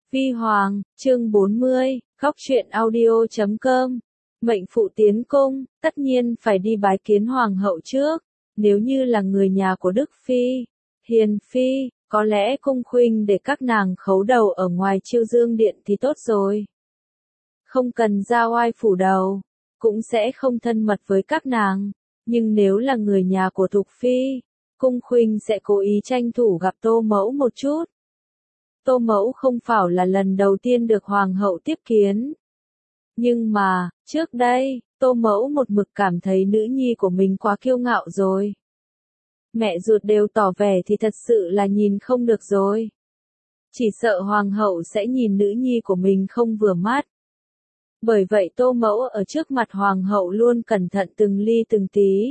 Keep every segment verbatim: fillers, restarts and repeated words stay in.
Vi Hoàng, chương bốn mươi, góc truyện audio chấm com. Mệnh phụ tiến cung, tất nhiên phải đi bái kiến hoàng hậu trước. Nếu như là người nhà của Đức Phi, Hiền Phi, có lẽ cung khuynh để các nàng khấu đầu ở ngoài Chiêu Dương Điện thì tốt rồi. Không cần ra oai phủ đầu, cũng sẽ không thân mật với các nàng. Nhưng nếu là người nhà của Thục Phi, cung khuynh sẽ cố ý tranh thủ gặp Tô Mẫu một chút. Tô Mẫu không phải là lần đầu tiên được hoàng hậu tiếp kiến. Nhưng mà, trước đây, Tô Mẫu một mực cảm thấy nữ nhi của mình quá kiêu ngạo rồi. Mẹ ruột đều tỏ vẻ thì thật sự là nhìn không được rồi. Chỉ sợ hoàng hậu sẽ nhìn nữ nhi của mình không vừa mắt. Bởi vậy Tô Mẫu ở trước mặt hoàng hậu luôn cẩn thận từng ly từng tí.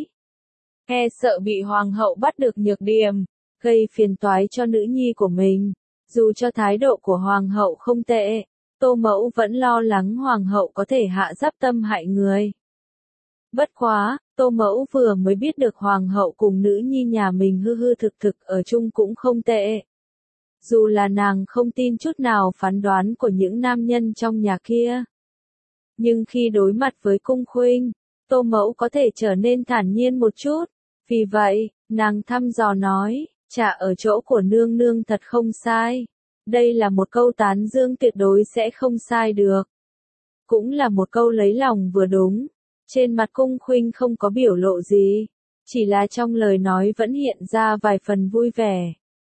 E sợ bị hoàng hậu bắt được nhược điểm, gây phiền toái cho nữ nhi của mình. Dù cho thái độ của hoàng hậu không tệ, Tô Mẫu vẫn lo lắng hoàng hậu có thể hạ giáp tâm hại người. Bất quá, Tô Mẫu vừa mới biết được hoàng hậu cùng nữ nhi nhà mình hư hư thực thực ở chung cũng không tệ. Dù là nàng không tin chút nào phán đoán của những nam nhân trong nhà kia. Nhưng khi đối mặt với cung khuynh, Tô Mẫu có thể trở nên thản nhiên một chút. Vì vậy, nàng thăm dò nói, trà ở chỗ của nương nương thật không sai. Đây là một câu tán dương tuyệt đối sẽ không sai được. Cũng là một câu lấy lòng vừa đúng. Trên mặt cung khuynh không có biểu lộ gì. Chỉ là trong lời nói vẫn hiện ra vài phần vui vẻ.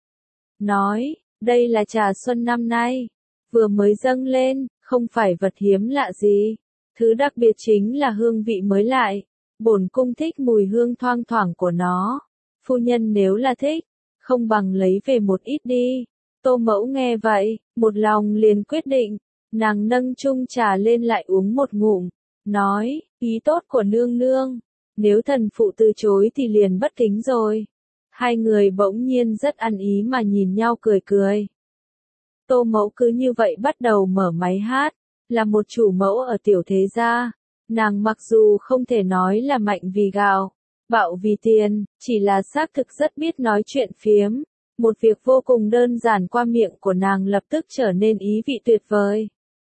Nói, đây là trà xuân năm nay. Vừa mới dâng lên, không phải vật hiếm lạ gì. Thứ đặc biệt chính là hương vị mới lại. Bổn cung thích mùi hương thoang thoảng của nó. Phu nhân nếu là thích, không bằng lấy về một ít đi. Tô Mẫu nghe vậy, một lòng liền quyết định. Nàng nâng chung trà lên lại uống một ngụm. Nói, ý tốt của nương nương. Nếu thần phụ từ chối thì liền bất kính rồi. Hai người bỗng nhiên rất ăn ý mà nhìn nhau cười cười. Tô Mẫu cứ như vậy bắt đầu mở máy hát. Là một chủ mẫu ở tiểu thế gia. Nàng mặc dù không thể nói là mạnh vì gạo, bạo vì tiền, chỉ là xác thực rất biết nói chuyện phiếm. Một việc vô cùng đơn giản qua miệng của nàng lập tức trở nên ý vị tuyệt vời.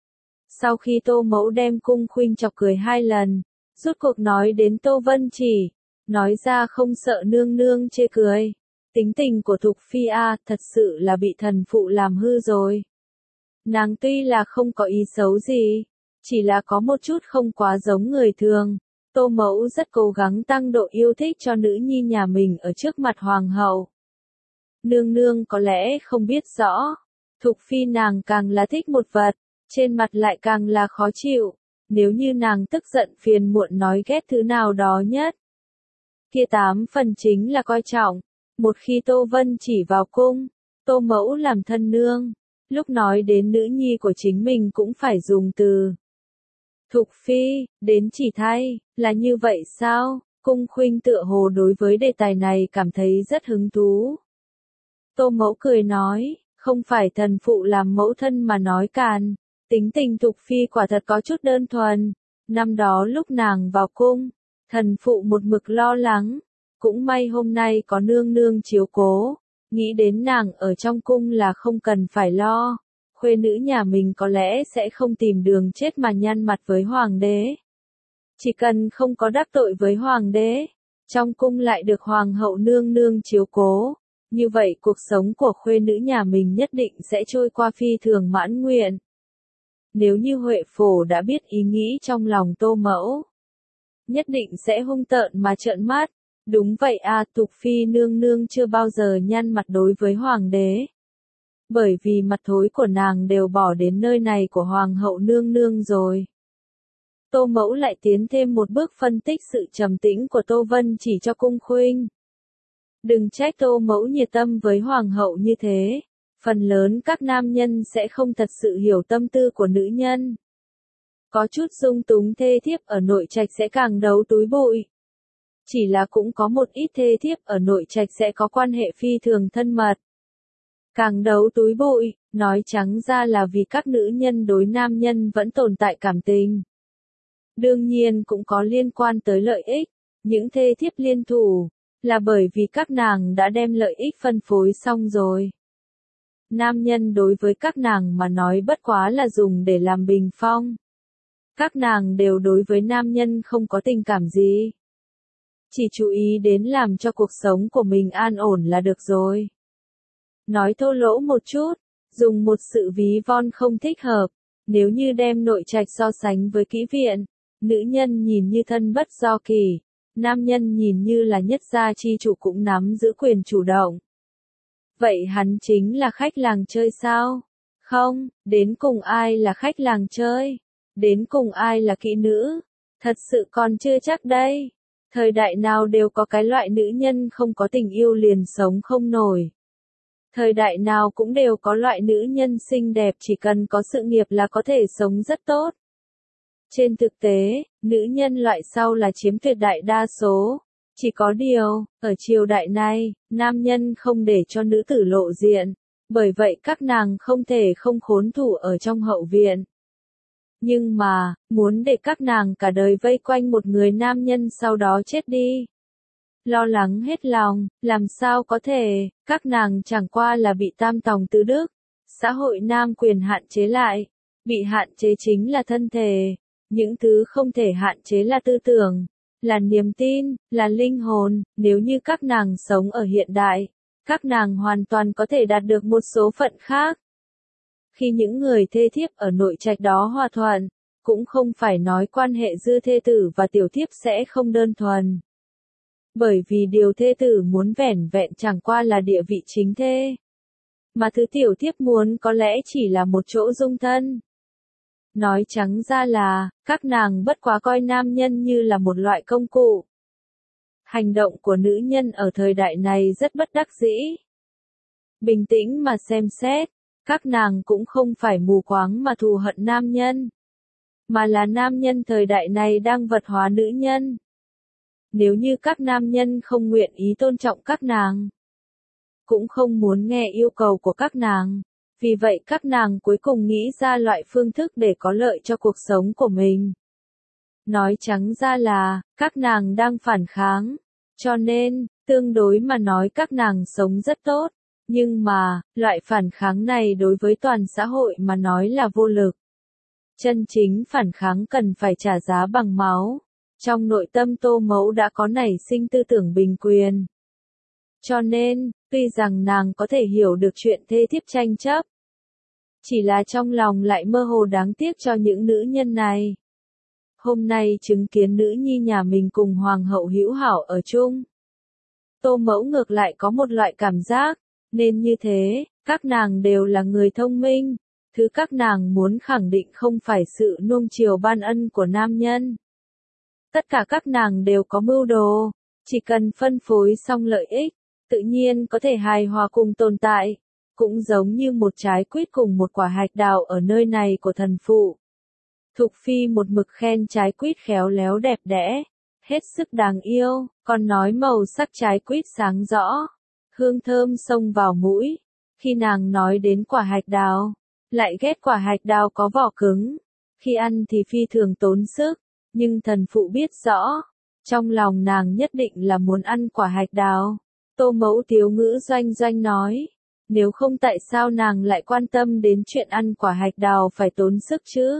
Sau khi Tô Mẫu đem cung khuynh chọc cười hai lần, rốt cuộc nói đến Tô Vân Chỉ, nói ra không sợ nương nương chê cười. Tính tình của Thục Phi a, thật sự là bị thần phụ làm hư rồi. Nàng tuy là không có ý xấu gì, chỉ là có một chút không quá giống người thường. Tô Mẫu rất cố gắng tăng độ yêu thích cho nữ nhi nhà mình ở trước mặt hoàng hậu. Nương nương có lẽ không biết rõ, Thục Phi nàng càng là thích một vật, trên mặt lại càng là khó chịu. Nếu như nàng tức giận phiền muộn nói ghét thứ nào đó nhất, kia tám phần chính là coi trọng. Một khi Tô Vân Chỉ vào cung, Tô Mẫu làm thân nương, lúc nói đến nữ nhi của chính mình cũng phải dùng từ Thục Phi, đến chỉ thay, là như vậy sao? Cung khuynh tựa hồ đối với đề tài này cảm thấy rất hứng thú. Tô Mẫu cười nói, không phải thần phụ làm mẫu thân mà nói càn. Tính tình Thục Phi quả thật có chút đơn thuần. Năm đó lúc nàng vào cung, thần phụ một mực lo lắng. Cũng may hôm nay có nương nương chiếu cố. Nghĩ đến nàng ở trong cung là không cần phải lo. Khuê nữ nhà mình có lẽ sẽ không tìm đường chết mà nhăn mặt với hoàng đế. Chỉ cần không có đắc tội với hoàng đế, trong cung lại được hoàng hậu nương nương chiếu cố. Như vậy cuộc sống của khuê nữ nhà mình nhất định sẽ trôi qua phi thường mãn nguyện. Nếu như Huệ Phổ đã biết ý nghĩ trong lòng Tô Mẫu, nhất định sẽ hung tợn mà trợn mắt. Đúng vậy à, Thục Phi nương nương chưa bao giờ nhăn mặt đối với hoàng đế. Bởi vì mặt thối của nàng đều bỏ đến nơi này của hoàng hậu nương nương rồi. Tô Mẫu lại tiến thêm một bước phân tích sự trầm tĩnh của Tô Vân Chỉ cho cung khuynh. Đừng trách Tô Mẫu nhiệt tâm với hoàng hậu như thế. Phần lớn các nam nhân sẽ không thật sự hiểu tâm tư của nữ nhân. Có chút dung túng thê thiếp ở nội trạch sẽ càng đấu túi bụi. Chỉ là cũng có một ít thê thiếp ở nội trạch sẽ có quan hệ phi thường thân mật. Càng đấu túi bụi, nói trắng ra là vì các nữ nhân đối nam nhân vẫn tồn tại cảm tình. Đương nhiên cũng có liên quan tới lợi ích. Những thê thiếp liên thủ, là bởi vì các nàng đã đem lợi ích phân phối xong rồi. nam nhân đối với các nàng mà nói bất quá là dùng để làm bình phong. Các nàng đều đối với nam nhân không có tình cảm gì. Chỉ chú ý đến làm cho cuộc sống của mình an ổn là được rồi. Nói thô lỗ một chút, dùng một sự ví von không thích hợp, nếu như đem nội trạch so sánh với kỹ viện, nữ nhân nhìn như thân bất do kỳ, nam nhân nhìn như là nhất gia chi chủ cũng nắm giữ quyền chủ động. Vậy hắn chính là khách làng chơi sao? Không, đến cùng ai là khách làng chơi? Đến cùng ai là kỹ nữ? Thật sự còn chưa chắc đây. Thời đại nào đều có cái loại nữ nhân không có tình yêu liền sống không nổi. Thời đại nào cũng đều có loại nữ nhân xinh đẹp chỉ cần có sự nghiệp là có thể sống rất tốt. Trên thực tế, nữ nhân loại sau là chiếm tuyệt đại đa số. Chỉ có điều, ở triều đại này, nam nhân không để cho nữ tử lộ diện. Bởi vậy các nàng không thể không khốn thủ ở trong hậu viện. Nhưng mà, muốn để các nàng cả đời vây quanh một người nam nhân sau đó chết đi. Lo lắng hết lòng, làm sao có thể, các nàng chẳng qua là bị tam tòng tứ đức, xã hội nam quyền hạn chế lại, bị hạn chế chính là thân thể, những thứ không thể hạn chế là tư tưởng, là niềm tin, là linh hồn, nếu như các nàng sống ở hiện đại, các nàng hoàn toàn có thể đạt được một số phận khác. Khi những người thê thiếp ở nội trạch đó hòa thuận, cũng không phải nói quan hệ dư thê tử và tiểu thiếp sẽ không đơn thuần. Bởi vì điều thê tử muốn vẻn vẹn chẳng qua là địa vị chính thê. Mà thứ tiểu thiếp muốn có lẽ chỉ là một chỗ dung thân. Nói trắng ra là, các nàng bất quá coi nam nhân như là một loại công cụ. Hành động của nữ nhân ở thời đại này rất bất đắc dĩ. Bình tĩnh mà xem xét, các nàng cũng không phải mù quáng mà thù hận nam nhân. Mà là nam nhân thời đại này đang vật hóa nữ nhân. Nếu như các nam nhân không nguyện ý tôn trọng các nàng, cũng không muốn nghe yêu cầu của các nàng, vì vậy các nàng cuối cùng nghĩ ra loại phương thức để có lợi cho cuộc sống của mình. Nói trắng ra là, các nàng đang phản kháng, cho nên, tương đối mà nói các nàng sống rất tốt, nhưng mà, loại phản kháng này đối với toàn xã hội mà nói là vô lực. Chân chính phản kháng cần phải trả giá bằng máu. Trong nội tâm Tô Mẫu đã có nảy sinh tư tưởng bình quyền. Cho nên, tuy rằng nàng có thể hiểu được chuyện thê thiếp tranh chấp, chỉ là trong lòng lại mơ hồ đáng tiếc cho những nữ nhân này. Hôm nay chứng kiến nữ nhi nhà mình cùng hoàng hậu hữu hảo ở chung, Tô Mẫu ngược lại có một loại cảm giác, nên như thế, các nàng đều là người thông minh, thứ các nàng muốn khẳng định không phải sự nuông chiều ban ân của nam nhân. Tất cả các nàng đều có mưu đồ, chỉ cần phân phối xong lợi ích, tự nhiên có thể hài hòa cùng tồn tại, cũng giống như một trái quýt cùng một quả hạch đào ở nơi này của thần phụ. Thục Phi một mực khen trái quýt khéo léo đẹp đẽ, hết sức đáng yêu, còn nói màu sắc trái quýt sáng rõ, hương thơm xông vào mũi. Khi nàng nói đến quả hạch đào, lại ghét quả hạch đào có vỏ cứng, khi ăn thì phi thường tốn sức. Nhưng thần phụ biết rõ, trong lòng nàng nhất định là muốn ăn quả hạch đào. Tô Mẫu tiếu ngữ doanh doanh nói, nếu không tại sao nàng lại quan tâm đến chuyện ăn quả hạch đào phải tốn sức chứ?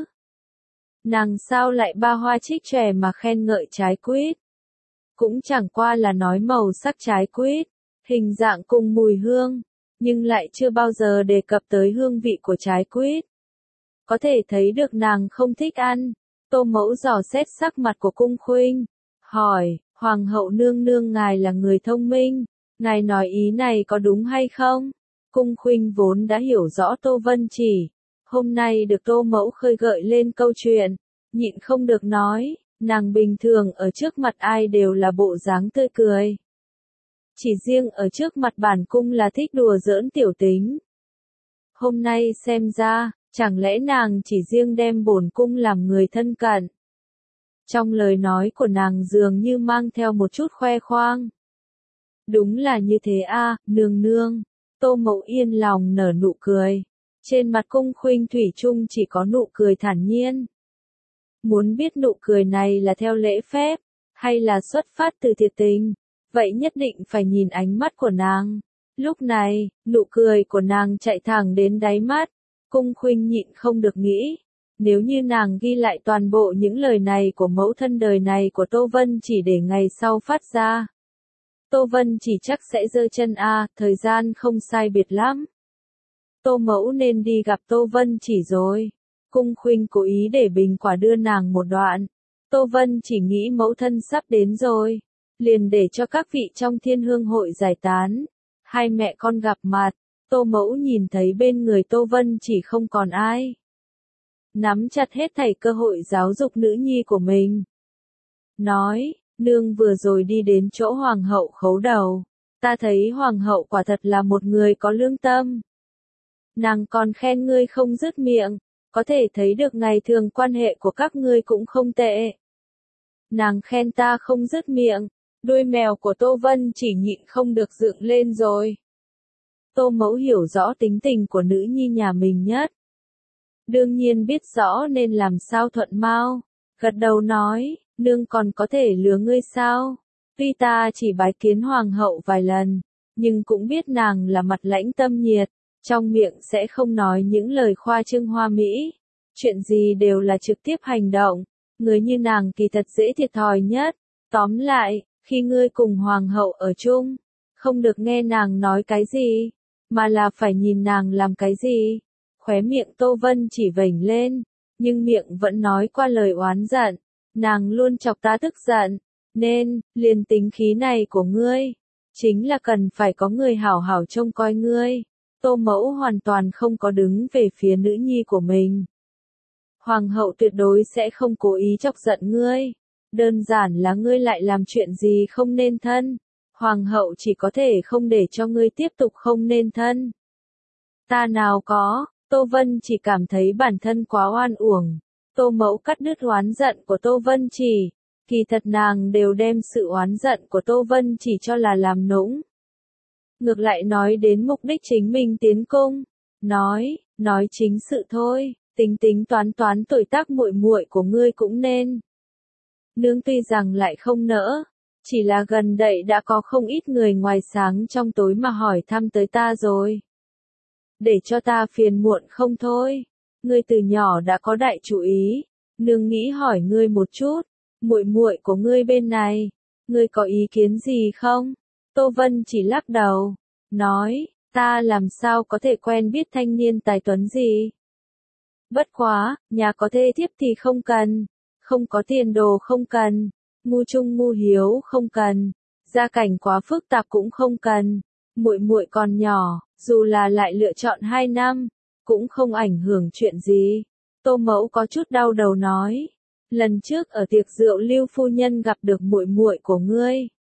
Nàng sao lại ba hoa trích chòe mà khen ngợi trái quýt? Cũng chẳng qua là nói màu sắc trái quýt, hình dạng cùng mùi hương, nhưng lại chưa bao giờ đề cập tới hương vị của trái quýt. Có thể thấy được nàng không thích ăn. Tô Mẫu dò xét sắc mặt của cung khuynh, hỏi, Hoàng hậu nương nương ngài là người thông minh, ngài nói ý này có đúng hay không? Cung khuynh vốn đã hiểu rõ Tô Vân Chỉ, hôm nay được Tô Mẫu khơi gợi lên câu chuyện, nhịn không được nói, nàng bình thường ở trước mặt ai đều là bộ dáng tươi cười. Chỉ riêng ở trước mặt bản cung là thích đùa giỡn tiểu tính. Hôm nay xem ra, chẳng lẽ nàng chỉ riêng đem bổn cung làm người thân cận? Trong lời nói của nàng dường như mang theo một chút khoe khoang. Đúng là như thế a, nương nương. Tô Mẫu yên lòng nở nụ cười. Trên mặt cung khuynh thủy chung chỉ có nụ cười thản nhiên. Muốn biết nụ cười này là theo lễ phép, hay là xuất phát từ thiệt tình, vậy nhất định phải nhìn ánh mắt của nàng. Lúc này, nụ cười của nàng chạy thẳng đến đáy mắt, Cung Khuynh nhịn không được nghĩ, nếu như nàng ghi lại toàn bộ những lời này của mẫu thân đời này của Tô Vân Chỉ để ngày sau phát ra. Tô Vân Chỉ chắc sẽ giơ chân a, thời gian không sai biệt lắm. Tô mẫu nên đi gặp Tô Vân Chỉ rồi. Cung Khuynh cố ý để bình quả đưa nàng một đoạn. Tô Vân Chỉ nghĩ mẫu thân sắp đến rồi, liền để cho các vị trong Thiên Hương hội giải tán. Hai mẹ con gặp mặt, Tô mẫu nhìn thấy bên người Tô Vân Chỉ không còn ai. Nắm chặt hết thảy cơ hội giáo dục nữ nhi của mình. Nói, nương vừa rồi đi đến chỗ hoàng hậu khấu đầu. Ta thấy hoàng hậu quả thật là một người có lương tâm. Nàng còn khen ngươi không dứt miệng, có thể thấy được ngày thường quan hệ của các ngươi cũng không tệ. Nàng khen ta không dứt miệng, đuôi mèo của Tô Vân Chỉ nhịn không được dựng lên rồi. Tô mẫu hiểu rõ tính tình của nữ nhi nhà mình nhất. Đương nhiên biết rõ nên làm sao thuận mau, gật đầu nói, nương còn có thể lừa ngươi sao? Tuy ta chỉ bái kiến hoàng hậu vài lần, nhưng cũng biết nàng là mặt lãnh tâm nhiệt, trong miệng sẽ không nói những lời khoa trương hoa mỹ. Chuyện gì đều là trực tiếp hành động, người như nàng kỳ thật dễ thiệt thòi nhất. Tóm lại, khi ngươi cùng hoàng hậu ở chung, không được nghe nàng nói cái gì, mà là phải nhìn nàng làm cái gì. Khóe miệng Tô Vân Chỉ vểnh lên, nhưng miệng vẫn nói qua lời oán giận, nàng luôn chọc ta tức giận, nên, liền tính khí này của ngươi, chính là cần phải có người hảo hảo trông coi ngươi. Tô mẫu hoàn toàn không có đứng về phía nữ nhi của mình. Hoàng hậu tuyệt đối sẽ không cố ý chọc giận ngươi, đơn giản là ngươi lại làm chuyện gì không nên thân. Hoàng hậu chỉ có thể không để cho ngươi tiếp tục không nên thân. Ta nào có. Tô Vân Chỉ cảm thấy bản thân quá oan uổng. Tô mẫu cắt đứt oán giận của Tô Vân Chỉ. Kỳ thật nàng đều đem sự oán giận của Tô Vân Chỉ cho là làm nũng. Ngược lại nói đến mục đích chính mình tiến cung. Nói, nói chính sự thôi, tính tính toán toán tuổi tác muội muội của ngươi cũng nên. Nương tuy rằng lại không nỡ, chỉ là gần đây đã có không ít người ngoài sáng trong tối mà hỏi thăm tới ta rồi. Để cho ta phiền muộn không thôi. Ngươi từ nhỏ đã có đại chủ ý, nương nghĩ hỏi ngươi một chút, muội muội của ngươi bên này, ngươi có ý kiến gì không? Tô Vân Chỉ lắc đầu, nói, ta làm sao có thể quen biết thanh niên tài tuấn gì? Bất quá, nhà có thê thiếp thì không cần, không có tiền đồ không cần, ngu trung ngu hiếu không cần, gia cảnh quá phức tạp cũng không cần. Muội muội còn nhỏ, dù là lại lựa chọn hai năm, cũng không ảnh hưởng chuyện gì. Tô mẫu có chút đau đầu nói, lần trước ở tiệc rượu Lưu phu nhân gặp được muội muội của ngươi,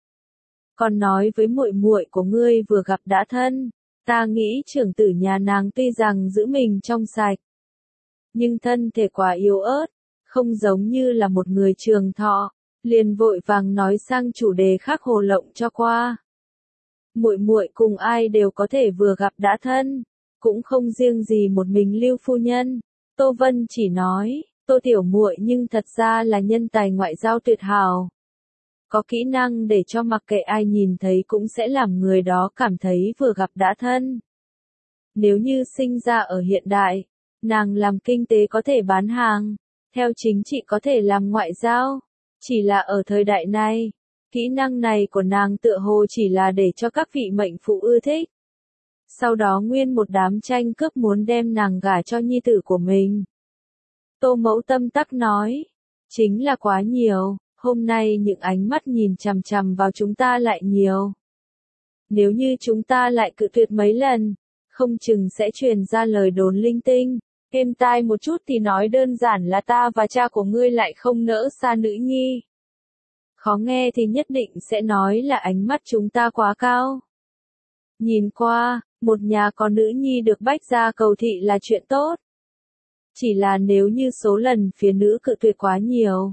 còn nói với muội muội của ngươi vừa gặp đã thân. Ta nghĩ trưởng tử nhà nàng tuy rằng giữ mình trong sạch, nhưng thân thể quá yếu ớt, không giống như là một người trường thọ, liền vội vàng nói sang chủ đề khác hồ lộng cho qua. Muội muội cùng ai đều có thể vừa gặp đã thân, cũng không riêng gì một mình Lưu phu nhân. Tô Vân Chỉ nói, Tô tiểu muội nhưng thật ra là nhân tài ngoại giao tuyệt hảo. Có kỹ năng để cho mặc kệ ai nhìn thấy cũng sẽ làm người đó cảm thấy vừa gặp đã thân. Nếu như sinh ra ở hiện đại, nàng làm kinh tế có thể bán hàng, theo chính trị có thể làm ngoại giao, chỉ là ở thời đại này, kỹ năng này của nàng tựa hồ chỉ là để cho các vị mệnh phụ ưa thích. Sau đó nguyên một đám tranh cướp muốn đem nàng gả cho nhi tử của mình. Tô mẫu tâm tắc nói, chính là quá nhiều, hôm nay những ánh mắt nhìn chằm chằm vào chúng ta lại nhiều. Nếu như chúng ta lại cự tuyệt mấy lần, không chừng sẽ truyền ra lời đồn linh tinh. Êm tai một chút thì nói đơn giản là ta và cha của ngươi lại không nỡ xa nữ nhi. Khó nghe thì nhất định sẽ nói là ánh mắt chúng ta quá cao. Nhìn qua, một nhà có nữ nhi được bách gia cầu thị là chuyện tốt. Chỉ là nếu như số lần phía nữ cự tuyệt quá nhiều,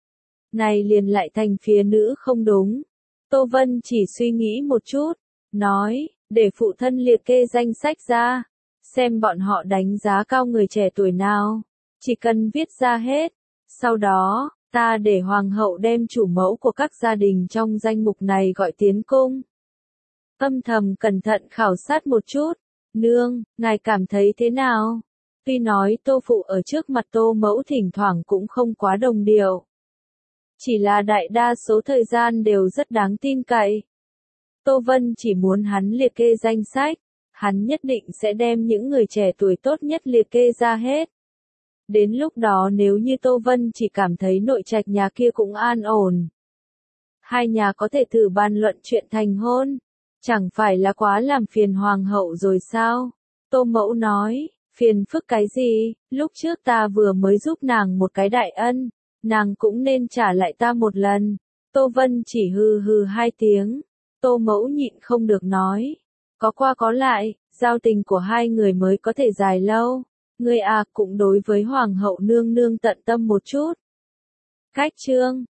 này liền lại thành phía nữ không đúng. Tô Vân chỉ suy nghĩ một chút, nói, để phụ thân liệt kê danh sách ra, xem bọn họ đánh giá cao người trẻ tuổi nào, chỉ cần viết ra hết, sau đó, ta để hoàng hậu đem chủ mẫu của các gia đình trong danh mục này gọi tiến cung. Âm thầm cẩn thận khảo sát một chút. Nương, ngài cảm thấy thế nào? Tuy nói Tô Phụ ở trước mặt Tô Mẫu thỉnh thoảng cũng không quá đồng điệu. Chỉ là đại đa số thời gian đều rất đáng tin cậy. Tô Vân chỉ muốn hắn liệt kê danh sách. Hắn nhất định sẽ đem những người trẻ tuổi tốt nhất liệt kê ra hết. Đến lúc đó nếu như Tô Vân chỉ cảm thấy nội trạch nhà kia cũng an ổn. Hai nhà có thể thử bàn luận chuyện thành hôn. Chẳng phải là quá làm phiền hoàng hậu rồi sao? Tô Mẫu nói, phiền phức cái gì, lúc trước ta vừa mới giúp nàng một cái đại ân, nàng cũng nên trả lại ta một lần. Tô Vân chỉ hừ hừ hai tiếng. Tô Mẫu nhịn không được nói. Có qua có lại, giao tình của hai người mới có thể dài lâu. Ngươi à cũng đối với hoàng hậu nương nương tận tâm một chút. Cách chương